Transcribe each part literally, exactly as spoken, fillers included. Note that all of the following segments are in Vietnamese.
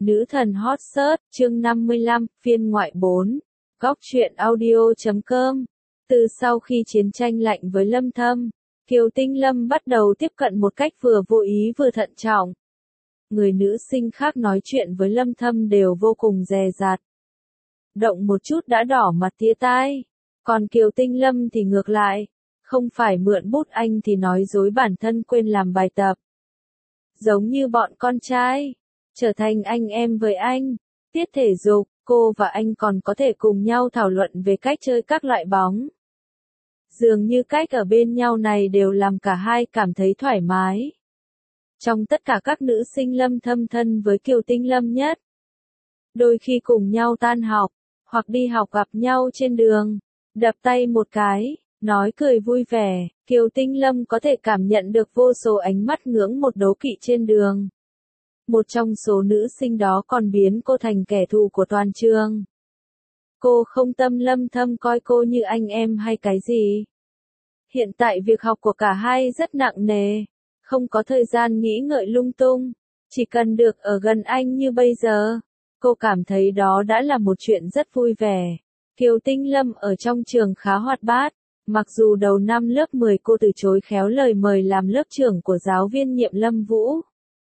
Nữ thần hot search, chương năm mươi lăm, phiên ngoại bốn. Góc truyện audio chấm com. Từ sau khi chiến tranh lạnh với Lâm Thâm, Kiều Tinh Lâm bắt đầu tiếp cận một cách vừa vô ý vừa thận trọng. Người nữ sinh khác nói chuyện với Lâm Thâm đều vô cùng dè dặt. Động một chút đã đỏ mặt tía tai. Còn Kiều Tinh Lâm thì ngược lại. Không phải mượn bút anh thì nói dối bản thân quên làm bài tập. Giống như bọn con trai. Trở thành anh em với anh. Tiết thể dục, cô và anh còn có thể cùng nhau thảo luận về cách chơi các loại bóng. Dường như cách ở bên nhau này đều làm cả hai cảm thấy thoải mái. Trong tất cả các nữ sinh Lâm Thâm thân với Kiều Tinh Lâm nhất. Đôi khi cùng nhau tan học, hoặc đi học gặp nhau trên đường, đập tay một cái, nói cười vui vẻ, Kiều Tinh Lâm có thể cảm nhận được vô số ánh mắt ngưỡng một đố kỵ trên đường. Một trong số nữ sinh đó còn biến cô thành kẻ thù của toàn trường. Cô không tâm Lâm Thâm coi cô như anh em hay cái gì. Hiện tại việc học của cả hai rất nặng nề, không có thời gian nghĩ ngợi lung tung, chỉ cần được ở gần anh như bây giờ. Cô cảm thấy đó đã là một chuyện rất vui vẻ. Kiều Tinh Lâm ở trong trường khá hoạt bát, mặc dù đầu năm lớp mười cô từ chối khéo lời mời làm lớp trưởng của giáo viên nhiệm Lâm Vũ.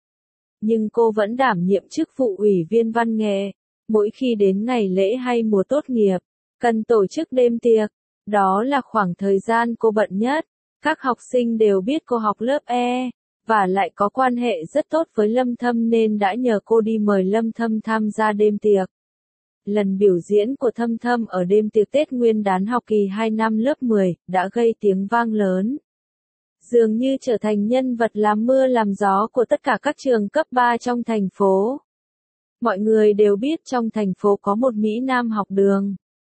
Nhưng cô vẫn đảm nhiệm chức vụ ủy viên văn nghệ. Mỗi khi đến ngày lễ hay mùa tốt nghiệp, cần tổ chức đêm tiệc. Đó là khoảng thời gian cô bận nhất. Các học sinh đều biết cô học lớp E, và lại có quan hệ rất tốt với Lâm Thâm nên đã nhờ cô đi mời Lâm Thâm tham gia đêm tiệc. Lần biểu diễn của Thâm Thâm ở đêm tiệc Tết Nguyên đán học kỳ hai năm lớp mười đã gây tiếng vang lớn. Dường như trở thành nhân vật làm mưa làm gió của tất cả các trường cấp ba trong thành phố. Mọi người đều biết trong thành phố có một Mỹ Nam học đường.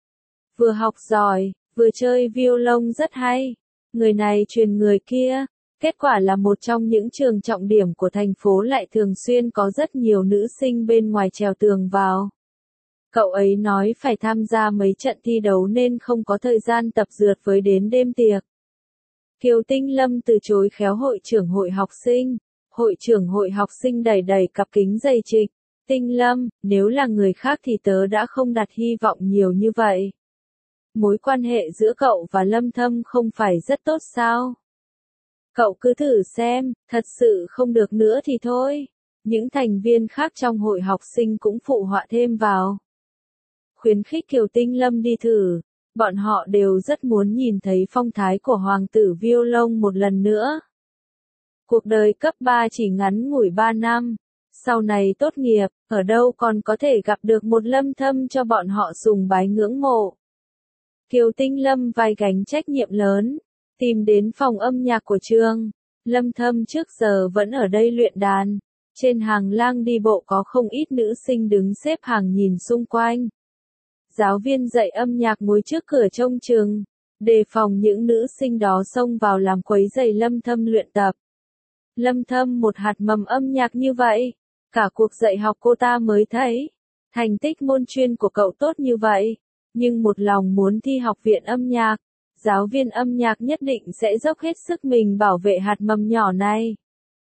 Vừa học giỏi, vừa chơi violon rất hay. Người này truyền người kia. Kết quả là một trong những trường trọng điểm của thành phố lại thường xuyên có rất nhiều nữ sinh bên ngoài trèo tường vào. Cậu ấy nói phải tham gia mấy trận thi đấu nên không có thời gian tập dượt với đến đêm tiệc. Kiều Tinh Lâm từ chối khéo hội trưởng hội học sinh. Hội trưởng hội học sinh đẩy đẩy cặp kính dày trịch. Tinh Lâm, nếu là người khác thì tớ đã không đặt hy vọng nhiều như vậy. Mối quan hệ giữa cậu và Lâm Thâm không phải rất tốt sao? Cậu cứ thử xem, thật sự không được nữa thì thôi. Những thành viên khác trong hội học sinh cũng phụ họa thêm vào. Khuyến khích Kiều Tinh Lâm đi thử. Bọn họ đều rất muốn nhìn thấy phong thái của hoàng tử violon một lần nữa. Cuộc đời cấp ba chỉ ngắn ngủi ba năm. Sau này tốt nghiệp, ở đâu còn có thể gặp được một Lâm Thâm cho bọn họ sùng bái ngưỡng mộ. Kiều Tinh Lâm vai gánh trách nhiệm lớn, tìm đến phòng âm nhạc của trường. Lâm Thâm trước giờ vẫn ở đây luyện đàn. Trên hàng lang đi bộ có không ít nữ sinh đứng xếp hàng nhìn xung quanh. Giáo viên dạy âm nhạc ngồi trước cửa trông chừng, đề phòng những nữ sinh đó xông vào làm quấy rầy Lâm Thâm luyện tập. Lâm Thâm một hạt mầm âm nhạc như vậy, cả cuộc dạy học cô ta mới thấy. Thành tích môn chuyên của cậu tốt như vậy, nhưng một lòng muốn thi học viện âm nhạc. Giáo viên âm nhạc nhất định sẽ dốc hết sức mình bảo vệ hạt mầm nhỏ này.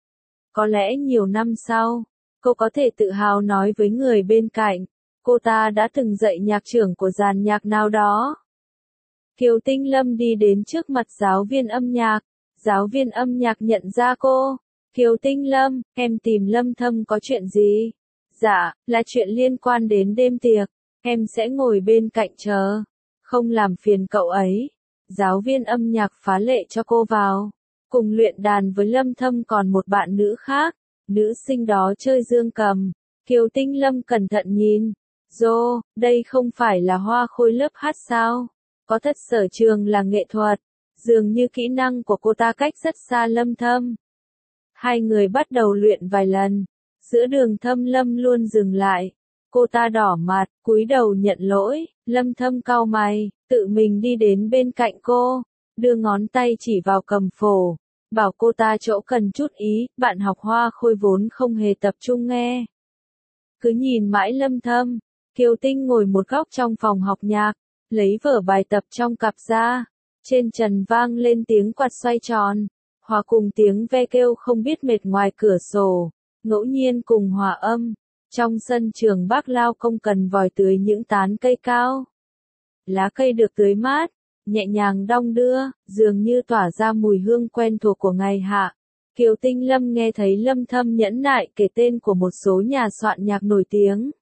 Có lẽ nhiều năm sau, cô có thể tự hào nói với người bên cạnh, cô ta đã từng dạy nhạc trưởng của dàn nhạc nào đó. Kiều Tinh Lâm đi đến trước mặt giáo viên âm nhạc. Giáo viên âm nhạc nhận ra cô. Kiều Tinh Lâm, em tìm Lâm Thâm có chuyện gì? Dạ, là chuyện liên quan đến đêm tiệc. Em sẽ ngồi bên cạnh chờ. Không làm phiền cậu ấy. Giáo viên âm nhạc phá lệ cho cô vào. Cùng luyện đàn với Lâm Thâm còn một bạn nữ khác. Nữ sinh đó chơi dương cầm. Kiều Tinh Lâm cẩn thận nhìn. Dô, đây không phải là Hoa Khôi lớp hát sao? Có thật sở trường là nghệ thuật. Dường như kỹ năng của cô ta cách rất xa Lâm Thâm. Hai người bắt đầu luyện vài lần. Giữa đường Thâm Lâm luôn dừng lại. Cô ta đỏ mặt, cúi đầu nhận lỗi. Lâm Thâm cau mày, tự mình đi đến bên cạnh cô. Đưa ngón tay chỉ vào cầm phổ. Bảo cô ta chỗ cần chút ý, bạn học Hoa Khôi vốn không hề tập trung nghe. Cứ nhìn mãi Lâm Thâm. Kiều Tinh ngồi một góc trong phòng học nhạc, lấy vở bài tập trong cặp ra. Trên trần vang lên tiếng quạt xoay tròn, hòa cùng tiếng ve kêu không biết mệt ngoài cửa sổ, ngẫu nhiên cùng hòa âm. Trong sân trường Bác Lao Công cần vòi tưới những tán cây cao. Lá cây được tưới mát, nhẹ nhàng đong đưa, dường như tỏa ra mùi hương quen thuộc của ngày hạ. Kiều Tinh Lâm nghe thấy Lâm Thâm nhẫn nại kể tên của một số nhà soạn nhạc nổi tiếng.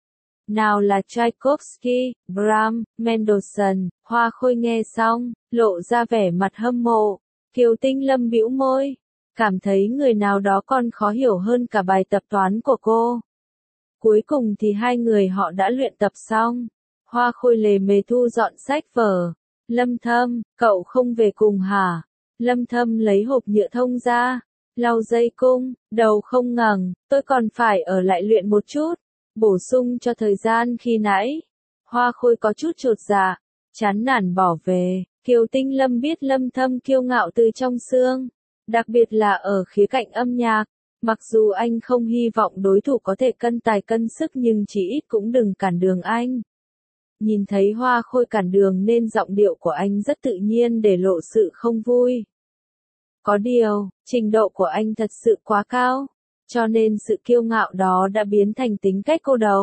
Nào là Tchaikovsky, Brahms, Mendelssohn. Hoa Khôi nghe xong, lộ ra vẻ mặt hâm mộ. Kiều Tinh Lâm bĩu môi, cảm thấy người nào đó còn khó hiểu hơn cả bài tập toán của cô. Cuối cùng thì hai người họ đã luyện tập xong. Hoa Khôi lề mề thu dọn sách vở. Lâm Thâm, cậu không về cùng hả? Lâm Thâm lấy hộp nhựa thông ra, lau dây cung, đầu không ngẩng, tôi còn phải ở lại luyện một chút, bổ sung cho thời gian khi nãy. Hoa Khôi có chút chột dạ, chán nản bỏ về. Kiều Tinh Lâm biết Lâm Thâm kiêu ngạo từ trong xương, đặc biệt là ở khía cạnh âm nhạc. Mặc dù anh không hy vọng đối thủ có thể cân tài cân sức nhưng chỉ ít cũng đừng cản đường anh. Nhìn thấy Hoa Khôi cản đường nên giọng điệu của anh rất tự nhiên để lộ sự không vui. Có điều, trình độ của anh thật sự quá cao, cho nên sự kiêu ngạo đó đã biến thành tính cách cô độc.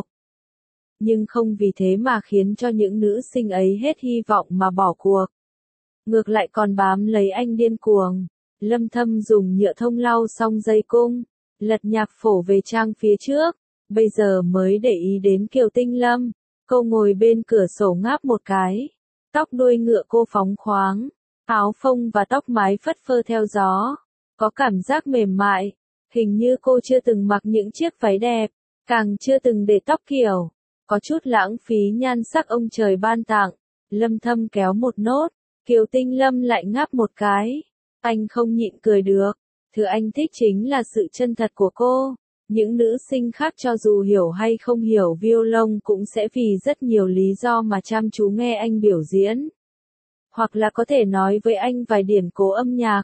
Nhưng không vì thế mà khiến cho những nữ sinh ấy hết hy vọng mà bỏ cuộc. Ngược lại còn bám lấy anh điên cuồng. Lâm Thâm dùng nhựa thông lau xong dây cung, lật nhạc phổ về trang phía trước, bây giờ mới để ý đến Kiều Tinh Lâm. Cô ngồi bên cửa sổ ngáp một cái, tóc đuôi ngựa cô phóng khoáng, áo phông và tóc mái phất phơ theo gió, có cảm giác mềm mại, hình như cô chưa từng mặc những chiếc váy đẹp, càng chưa từng để tóc kiểu, có chút lãng phí nhan sắc ông trời ban tặng. Lâm Thâm kéo một nốt, Kiều Tinh Lâm lại ngáp một cái, anh không nhịn cười được, thứ anh thích chính là sự chân thật của cô. Những nữ sinh khác cho dù hiểu hay không hiểu violon cũng sẽ vì rất nhiều lý do mà chăm chú nghe anh biểu diễn. Hoặc là có thể nói với anh vài điển cố âm nhạc.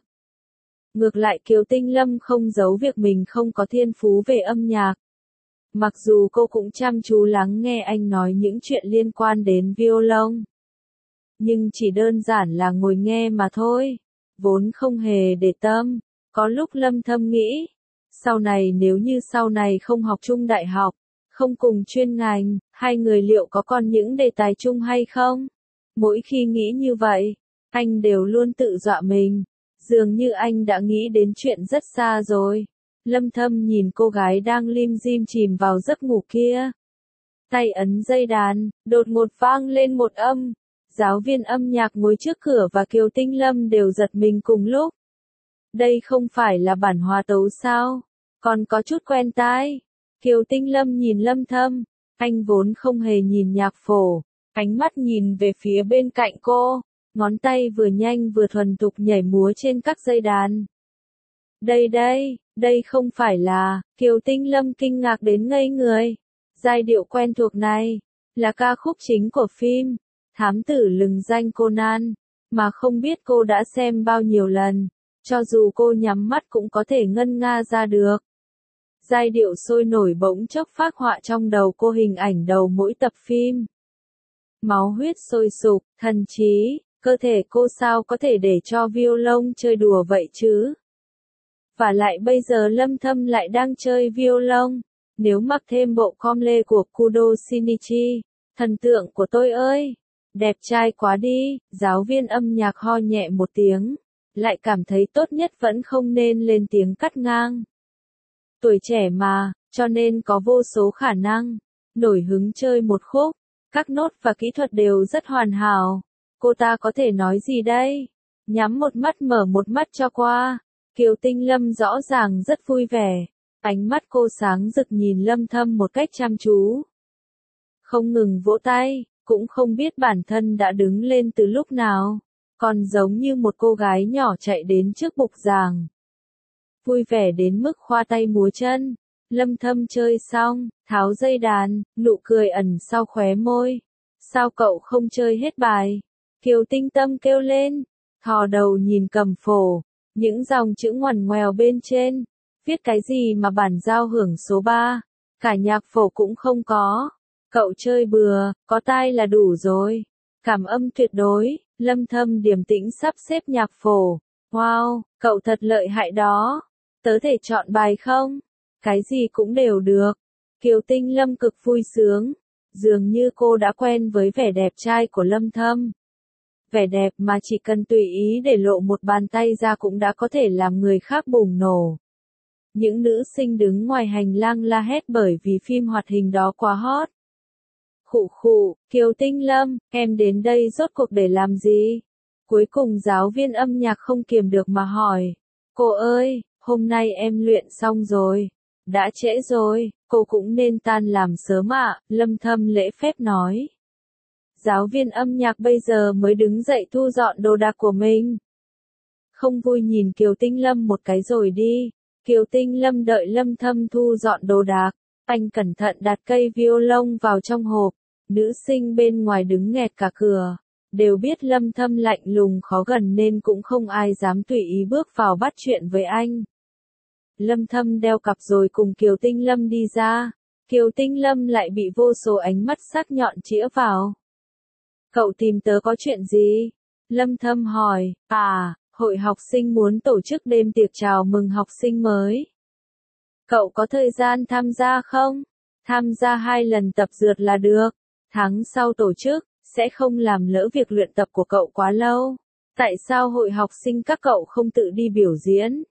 Ngược lại Kiều Tinh Lâm không giấu việc mình không có thiên phú về âm nhạc. Mặc dù cô cũng chăm chú lắng nghe anh nói những chuyện liên quan đến violon. Nhưng chỉ đơn giản là ngồi nghe mà thôi, vốn không hề để tâm. Có lúc Lâm Thâm nghĩ, sau này nếu như sau này không học chung đại học, không cùng chuyên ngành, hai người liệu có còn những đề tài chung hay không? Mỗi khi nghĩ như vậy, anh đều luôn tự dọa mình, dường như anh đã nghĩ đến chuyện rất xa rồi. Lâm Thâm nhìn cô gái đang lim dim chìm vào giấc ngủ kia. Tay ấn dây đàn, đột ngột vang lên một âm. Giáo viên âm nhạc ngồi trước cửa và Kiều Tinh Lâm đều giật mình cùng lúc. Đây không phải là bản hòa tấu sao? Còn có chút quen tai. Kiều Tinh Lâm nhìn Lâm Thâm, anh vốn không hề nhìn nhạc phổ, ánh mắt nhìn về phía bên cạnh cô, ngón tay vừa nhanh vừa thuần thục nhảy múa trên các dây đàn. Đây đây, đây không phải là, Kiều Tinh Lâm kinh ngạc đến ngây người. Giai điệu quen thuộc này, là ca khúc chính của phim Thám tử lừng danh Conan, mà không biết cô đã xem bao nhiêu lần, cho dù cô nhắm mắt cũng có thể ngân nga ra được. Giai điệu sôi nổi bỗng chốc phác họa trong đầu cô hình ảnh đầu mỗi tập phim. Máu huyết sôi sục, thần trí, cơ thể cô sao có thể để cho violon chơi đùa vậy chứ? Và lại bây giờ Lâm Thâm lại đang chơi violon, nếu mặc thêm bộ com lê của Kudo Shinichi, thần tượng của tôi ơi, đẹp trai quá đi. Giáo viên âm nhạc ho nhẹ một tiếng, lại cảm thấy tốt nhất vẫn không nên lên tiếng cắt ngang. Tuổi trẻ mà, cho nên có vô số khả năng, nổi hứng chơi một khúc, các nốt và kỹ thuật đều rất hoàn hảo. Cô ta có thể nói gì đây? Nhắm một mắt mở một mắt cho qua. Kiều Tinh Lâm rõ ràng rất vui vẻ, ánh mắt cô sáng rực nhìn Lâm Thâm một cách chăm chú. Không ngừng vỗ tay, cũng không biết bản thân đã đứng lên từ lúc nào, còn giống như một cô gái nhỏ chạy đến trước bục giảng. Vui vẻ đến mức khoa tay múa chân. Lâm Thâm chơi xong, tháo dây đàn, nụ cười ẩn sau khóe môi. Sao cậu không chơi hết bài? Kiều Tinh Tâm kêu lên, thò đầu nhìn cầm phổ, những dòng chữ ngoằn ngoèo bên trên, viết cái gì mà bản giao hưởng số ba, cả nhạc phổ cũng không có. Cậu chơi bừa, có tai là đủ rồi. Cảm âm tuyệt đối. Lâm Thâm điềm tĩnh sắp xếp nhạc phổ. Wow, cậu thật lợi hại đó. Tớ thể chọn bài không? Cái gì cũng đều được. Kiều Tinh Lâm cực vui sướng, dường như cô đã quen với vẻ đẹp trai của Lâm Thâm. Vẻ đẹp mà chỉ cần tùy ý để lộ một bàn tay ra cũng đã có thể làm người khác bùng nổ. Những nữ sinh đứng ngoài hành lang la hét bởi vì phim hoạt hình đó quá hot. Khụ khụ, Kiều Tinh Lâm, em đến đây rốt cuộc để làm gì? Cuối cùng giáo viên âm nhạc không kiềm được mà hỏi. Cô ơi, hôm nay em luyện xong rồi. Đã trễ rồi, cô cũng nên tan làm sớm ạ, Lâm Thâm lễ phép nói. Giáo viên âm nhạc bây giờ mới đứng dậy thu dọn đồ đạc của mình. Không vui nhìn Kiều Tinh Lâm một cái rồi đi. Kiều Tinh Lâm đợi Lâm Thâm thu dọn đồ đạc. Anh cẩn thận đặt cây violon vào trong hộp. Nữ sinh bên ngoài đứng nghẹt cả cửa. Đều biết Lâm Thâm lạnh lùng khó gần nên cũng không ai dám tùy ý bước vào bắt chuyện với anh. Lâm Thâm đeo cặp rồi cùng Kiều Tinh Lâm đi ra. Kiều Tinh Lâm lại bị vô số ánh mắt sắc nhọn chĩa vào. Cậu tìm tớ có chuyện gì? Lâm Thâm hỏi. À, hội học sinh muốn tổ chức đêm tiệc chào mừng học sinh mới. Cậu có thời gian tham gia không? Tham gia hai lần tập dượt là được. Tháng sau tổ chức, sẽ không làm lỡ việc luyện tập của cậu quá lâu. Tại sao hội học sinh các cậu không tự đi biểu diễn?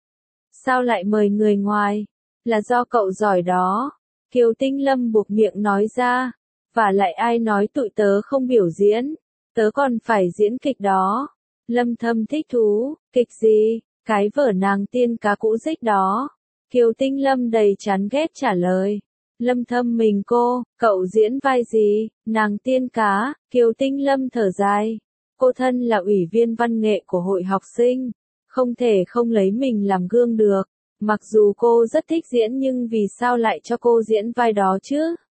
Sao lại mời người ngoài? Là do cậu giỏi đó. Kiều Tinh Lâm buộc miệng nói ra. Và lại ai nói tụi tớ không biểu diễn? Tớ còn phải diễn kịch đó. Lâm Thâm thích thú. Kịch gì? Cái vở nàng tiên cá cũ rích đó. Kiều Tinh Lâm đầy chán ghét trả lời. Lâm Thâm mình cô, cậu diễn vai gì? Nàng tiên cá. Kiều Tinh Lâm thở dài. Cô thân là ủy viên văn nghệ của hội học sinh. Không thể không lấy mình làm gương được. Mặc dù cô rất thích diễn nhưng vì sao lại cho cô diễn vai đó chứ?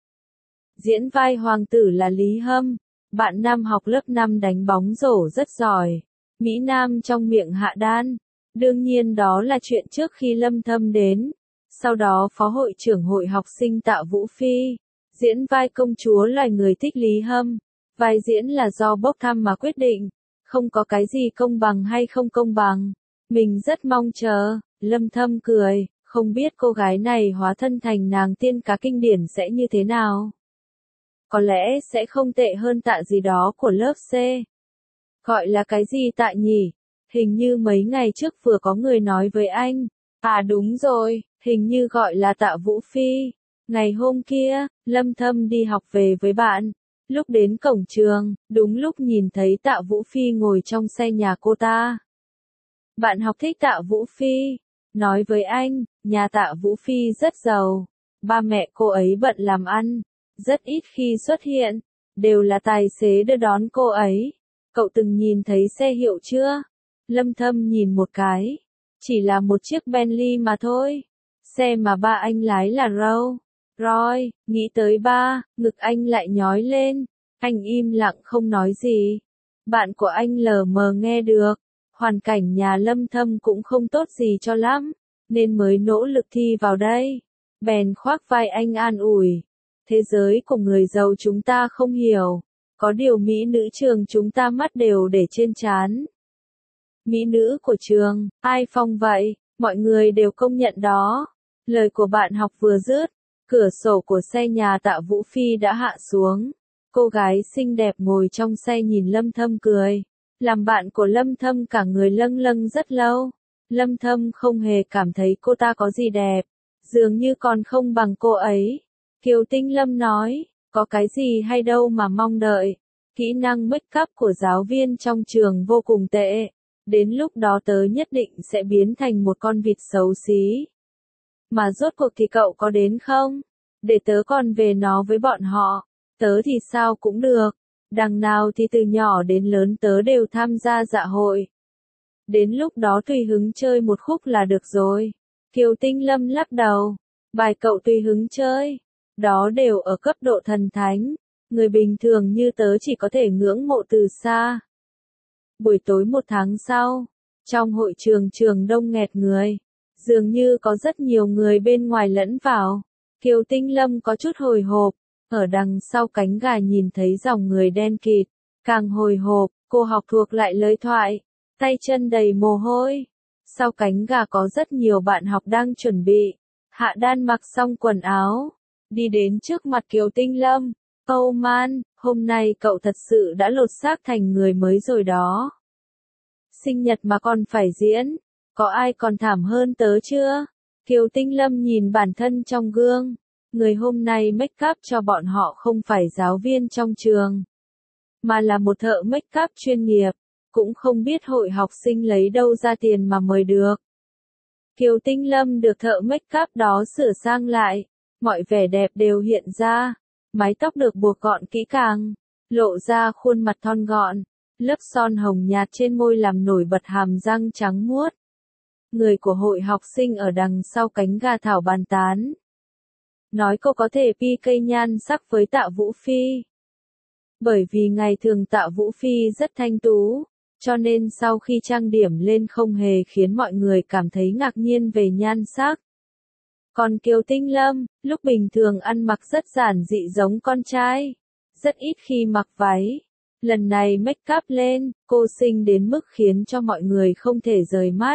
Diễn vai hoàng tử là Lý Hâm. Bạn nam học lớp năm đánh bóng rổ rất giỏi. Mỹ Nam trong miệng Hạ Đan. Đương nhiên đó là chuyện trước khi Lâm Thâm đến. Sau đó phó hội trưởng hội học sinh Tạ Vũ Phi. Diễn vai công chúa loài người thích Lý Hâm. Vai diễn là do bốc thăm mà quyết định. Không có cái gì công bằng hay không công bằng. Mình rất mong chờ. Lâm Thâm cười. Không biết cô gái này hóa thân thành nàng tiên cá kinh điển sẽ như thế nào. Có lẽ sẽ không tệ hơn Tạ gì đó của lớp C. Gọi là cái gì Tạ nhỉ? Hình như mấy ngày trước vừa có người nói với anh. À đúng rồi, hình như gọi là Tạ Vũ Phi. Ngày hôm kia, Lâm Thâm đi học về với bạn. Lúc đến cổng trường, đúng lúc nhìn thấy Tạ Vũ Phi ngồi trong xe nhà cô ta. Bạn học thích Tạ Vũ Phi. Nói với anh, nhà Tạ Vũ Phi rất giàu. Ba mẹ cô ấy bận làm ăn. Rất ít khi xuất hiện. Đều là tài xế đưa đón cô ấy. Cậu từng nhìn thấy xe hiệu chưa? Lâm Thâm nhìn một cái. Chỉ là một chiếc Bentley mà thôi. Xe mà ba anh lái là Rolls Royce. Nghĩ tới ba, ngực anh lại nhói lên. Anh im lặng không nói gì. Bạn của anh lờ mờ nghe được. Hoàn cảnh nhà Lâm Thâm cũng không tốt gì cho lắm. Nên mới nỗ lực thi vào đây. Bèn khoác vai anh an ủi. Thế giới của người giàu chúng ta không hiểu. Có điều mỹ nữ trường chúng ta mắt đều để trên trán. Mỹ nữ của trường, ai phong vậy, mọi người đều công nhận đó. Lời của bạn học vừa dứt, cửa sổ của xe nhà Tạ Vũ Phi đã hạ xuống. Cô gái xinh đẹp ngồi trong xe nhìn Lâm Thâm cười. Làm bạn của Lâm Thâm cả người lâng lâng rất lâu. Lâm Thâm không hề cảm thấy cô ta có gì đẹp. Dường như còn không bằng cô ấy. Kiều Tinh Lâm nói, có cái gì hay đâu mà mong đợi. Kỹ năng make up của giáo viên trong trường vô cùng tệ. Đến lúc đó tớ nhất định sẽ biến thành một con vịt xấu xí. Mà rốt cuộc thì cậu có đến không? Để tớ còn về nó với bọn họ. Tớ thì sao cũng được. Đằng nào thì từ nhỏ đến lớn tớ đều tham gia dạ hội. Đến lúc đó tùy hứng chơi một khúc là được rồi. Kiều Tinh Lâm lắc đầu. Bài cậu tùy hứng chơi. Đó đều ở cấp độ thần thánh. Người bình thường như tớ chỉ có thể ngưỡng mộ từ xa. Buổi tối một tháng sau, trong hội trường trường đông nghẹt người. Dường như có rất nhiều người bên ngoài lẫn vào. Kiều Tinh Lâm có chút hồi hộp. Ở đằng sau cánh gà nhìn thấy dòng người đen kịt. Càng hồi hộp, cô học thuộc lại lời thoại. Tay chân đầy mồ hôi. Sau cánh gà có rất nhiều bạn học đang chuẩn bị. Hạ Đan mặc xong quần áo. đi đến trước mặt Kiều Tinh Lâm. Oh man, hôm nay cậu thật sự đã lột xác thành người mới rồi đó. Sinh nhật mà còn phải diễn, có ai còn thảm hơn tớ chưa? Kiều Tinh Lâm nhìn bản thân trong gương. Người hôm nay make up cho bọn họ không phải giáo viên trong trường, mà là một thợ make up chuyên nghiệp, cũng không biết hội học sinh lấy đâu ra tiền mà mời được. Kiều Tinh Lâm được thợ make up đó sửa sang lại, mọi vẻ đẹp đều hiện ra, mái tóc được buộc gọn kỹ càng, lộ ra khuôn mặt thon gọn, lớp son hồng nhạt trên môi làm nổi bật hàm răng trắng muốt. Người của hội học sinh ở đằng sau cánh gà thảo bàn tán. Nói cô có thể pê ca nhan sắc với Tạ Vũ Phi. Bởi vì ngày thường Tạ Vũ Phi rất thanh tú, cho nên sau khi trang điểm lên không hề khiến mọi người cảm thấy ngạc nhiên về nhan sắc. Còn Kiều Tinh Lâm, lúc bình thường ăn mặc rất giản dị giống con trai, rất ít khi mặc váy. Lần này make up lên, cô xinh đến mức khiến cho mọi người không thể rời mắt.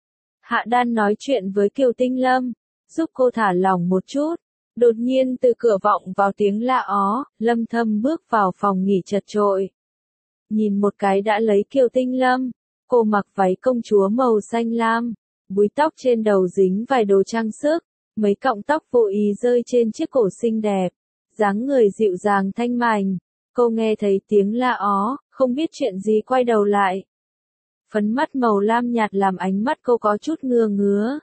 Hạ Đan nói chuyện với Kiều Tinh Lâm, giúp cô thả lỏng một chút. Đột nhiên từ cửa vọng vào tiếng la ó, Lâm Thâm bước vào phòng nghỉ chật chội. Nhìn một cái đã lấy Kiều Tinh Lâm, cô mặc váy công chúa màu xanh lam, búi tóc trên đầu dính vài đồ trang sức, mấy cọng tóc vô ý rơi trên chiếc cổ xinh đẹp, dáng người dịu dàng thanh mảnh. Cô nghe thấy tiếng la ó, không biết chuyện gì quay đầu lại. Phấn mắt màu lam nhạt làm ánh mắt cô có chút ngừa ngứa.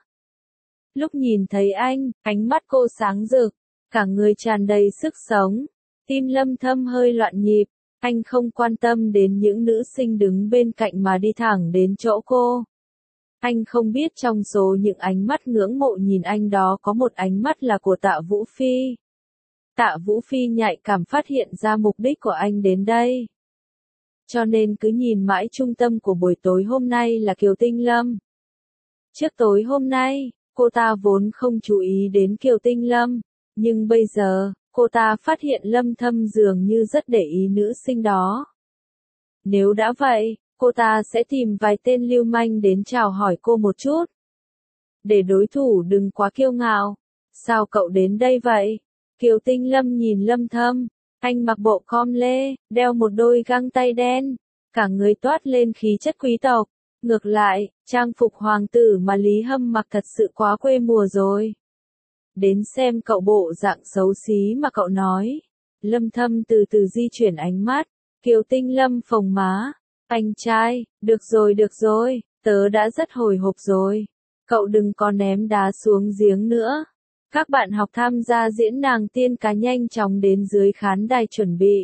Lúc nhìn thấy anh, ánh mắt cô sáng rực, cả người tràn đầy sức sống. Tim Lâm Thâm hơi loạn nhịp, anh không quan tâm đến những nữ sinh đứng bên cạnh mà đi thẳng đến chỗ cô. Anh không biết trong số những ánh mắt ngưỡng mộ nhìn anh đó có một ánh mắt là của Tạ Vũ Phi. Tạ Vũ Phi nhạy cảm phát hiện ra mục đích của anh đến đây. Cho nên cứ nhìn mãi trung tâm của buổi tối hôm nay là Kiều Tinh Lâm. Trước tối hôm nay, cô ta vốn không chú ý đến Kiều Tinh Lâm, nhưng bây giờ, cô ta phát hiện Lâm Thâm dường như rất để ý nữ sinh đó. Nếu đã vậy, cô ta sẽ tìm vài tên lưu manh đến chào hỏi cô một chút. Để đối thủ đừng quá kiêu ngạo. Sao cậu đến đây vậy? Kiều Tinh Lâm nhìn Lâm Thâm, anh mặc bộ com lê, đeo một đôi găng tay đen, cả người toát lên khí chất quý tộc. Ngược lại, trang phục hoàng tử mà Lý Hâm mặc thật sự quá quê mùa rồi. Đến xem cậu bộ dạng xấu xí mà cậu nói. Lâm Thâm từ từ di chuyển ánh mắt. Kiều Tinh Lâm phồng má. Anh trai, được rồi được rồi, tớ đã rất hồi hộp rồi. Cậu đừng có ném đá xuống giếng nữa. Các bạn học tham gia diễn nàng tiên cá nhanh chóng đến dưới khán đài chuẩn bị.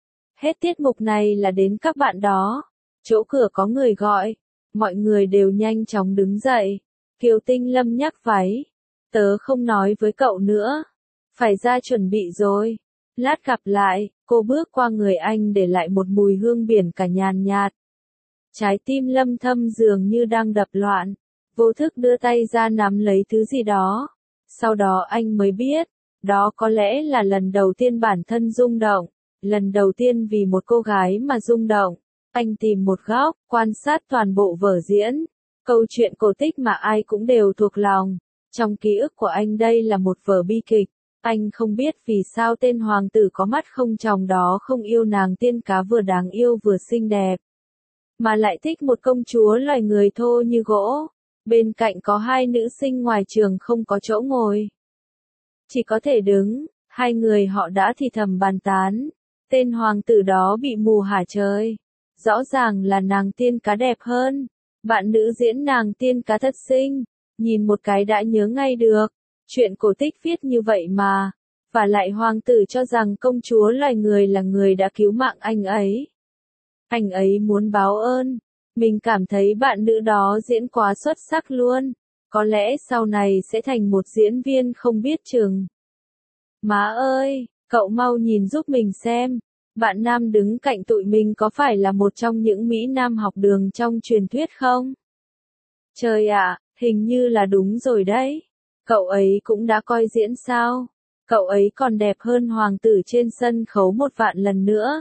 Hết tiết mục này là đến các bạn đó. Chỗ cửa có người gọi. Mọi người đều nhanh chóng đứng dậy. Kiều Tinh Lâm nhắc váy. Tớ không nói với cậu nữa. Phải ra chuẩn bị rồi. Lát gặp lại, cô bước qua người anh để lại một mùi hương biển cả nhàn nhạt. Trái tim Lâm Thâm dường như đang đập loạn. Vô thức đưa tay ra nắm lấy thứ gì đó. Sau đó anh mới biết, đó có lẽ là lần đầu tiên bản thân rung động. Lần đầu tiên vì một cô gái mà rung động. Anh tìm một góc, quan sát toàn bộ vở diễn. Câu chuyện cổ tích mà ai cũng đều thuộc lòng. Trong ký ức của anh đây là một vở bi kịch. Anh không biết vì sao tên hoàng tử có mắt không tròng đó không yêu nàng tiên cá vừa đáng yêu vừa xinh đẹp. Mà lại thích một công chúa loài người thô như gỗ. Bên cạnh có hai nữ sinh ngoài trường không có chỗ ngồi. Chỉ có thể đứng, hai người họ đã thì thầm bàn tán. Tên hoàng tử đó bị mù hả trời. Rõ ràng là nàng tiên cá đẹp hơn. Bạn nữ diễn nàng tiên cá thật xinh. Nhìn một cái đã nhớ ngay được. Chuyện cổ tích viết như vậy mà. Và lại hoàng tử cho rằng công chúa loài người là người đã cứu mạng anh ấy. Anh ấy muốn báo ơn. Mình cảm thấy bạn nữ đó diễn quá xuất sắc luôn. Có lẽ sau này sẽ thành một diễn viên không biết chừng. Má ơi, cậu mau nhìn giúp mình xem. Bạn nam đứng cạnh tụi mình có phải là một trong những Mỹ Nam học đường trong truyền thuyết không? Trời ạ, hình như là đúng rồi đấy. Cậu ấy cũng đã coi diễn sao? Cậu ấy còn đẹp hơn hoàng tử trên sân khấu một vạn lần nữa.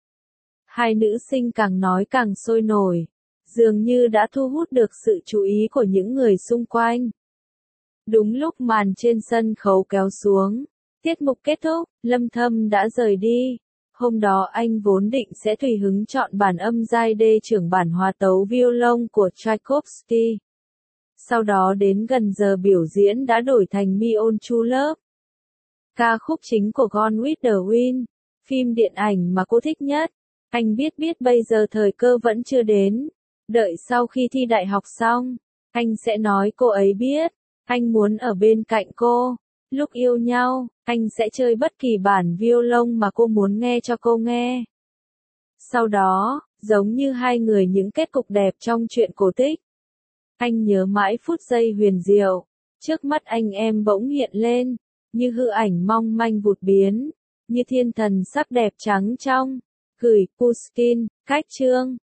Hai nữ sinh càng nói càng sôi nổi. Dường như đã thu hút được sự chú ý của những người xung quanh. Đúng lúc màn trên sân khấu kéo xuống. Tiết mục kết thúc, Lâm Thâm đã rời đi. Hôm đó anh vốn định sẽ tùy hứng chọn bản âm giai đê trưởng bản hòa tấu violon của Tchaikovsky. Sau đó đến gần giờ biểu diễn đã đổi thành Me on True Love. Ca khúc chính của Gone with the Wind, phim điện ảnh mà cô thích nhất. Anh biết biết bây giờ thời cơ vẫn chưa đến. Đợi sau khi thi đại học xong, anh sẽ nói cô ấy biết. Anh muốn ở bên cạnh cô. Lúc yêu nhau, anh sẽ chơi bất kỳ bản violon mà cô muốn nghe cho cô nghe. Sau đó, giống như hai người những kết cục đẹp trong truyện cổ tích. Anh nhớ mãi phút giây huyền diệu. Trước mắt anh em bỗng hiện lên, như hư ảnh mong manh vụt biến, như thiên thần sắc đẹp trắng trong. Gửi Pushkin, Cách Chương.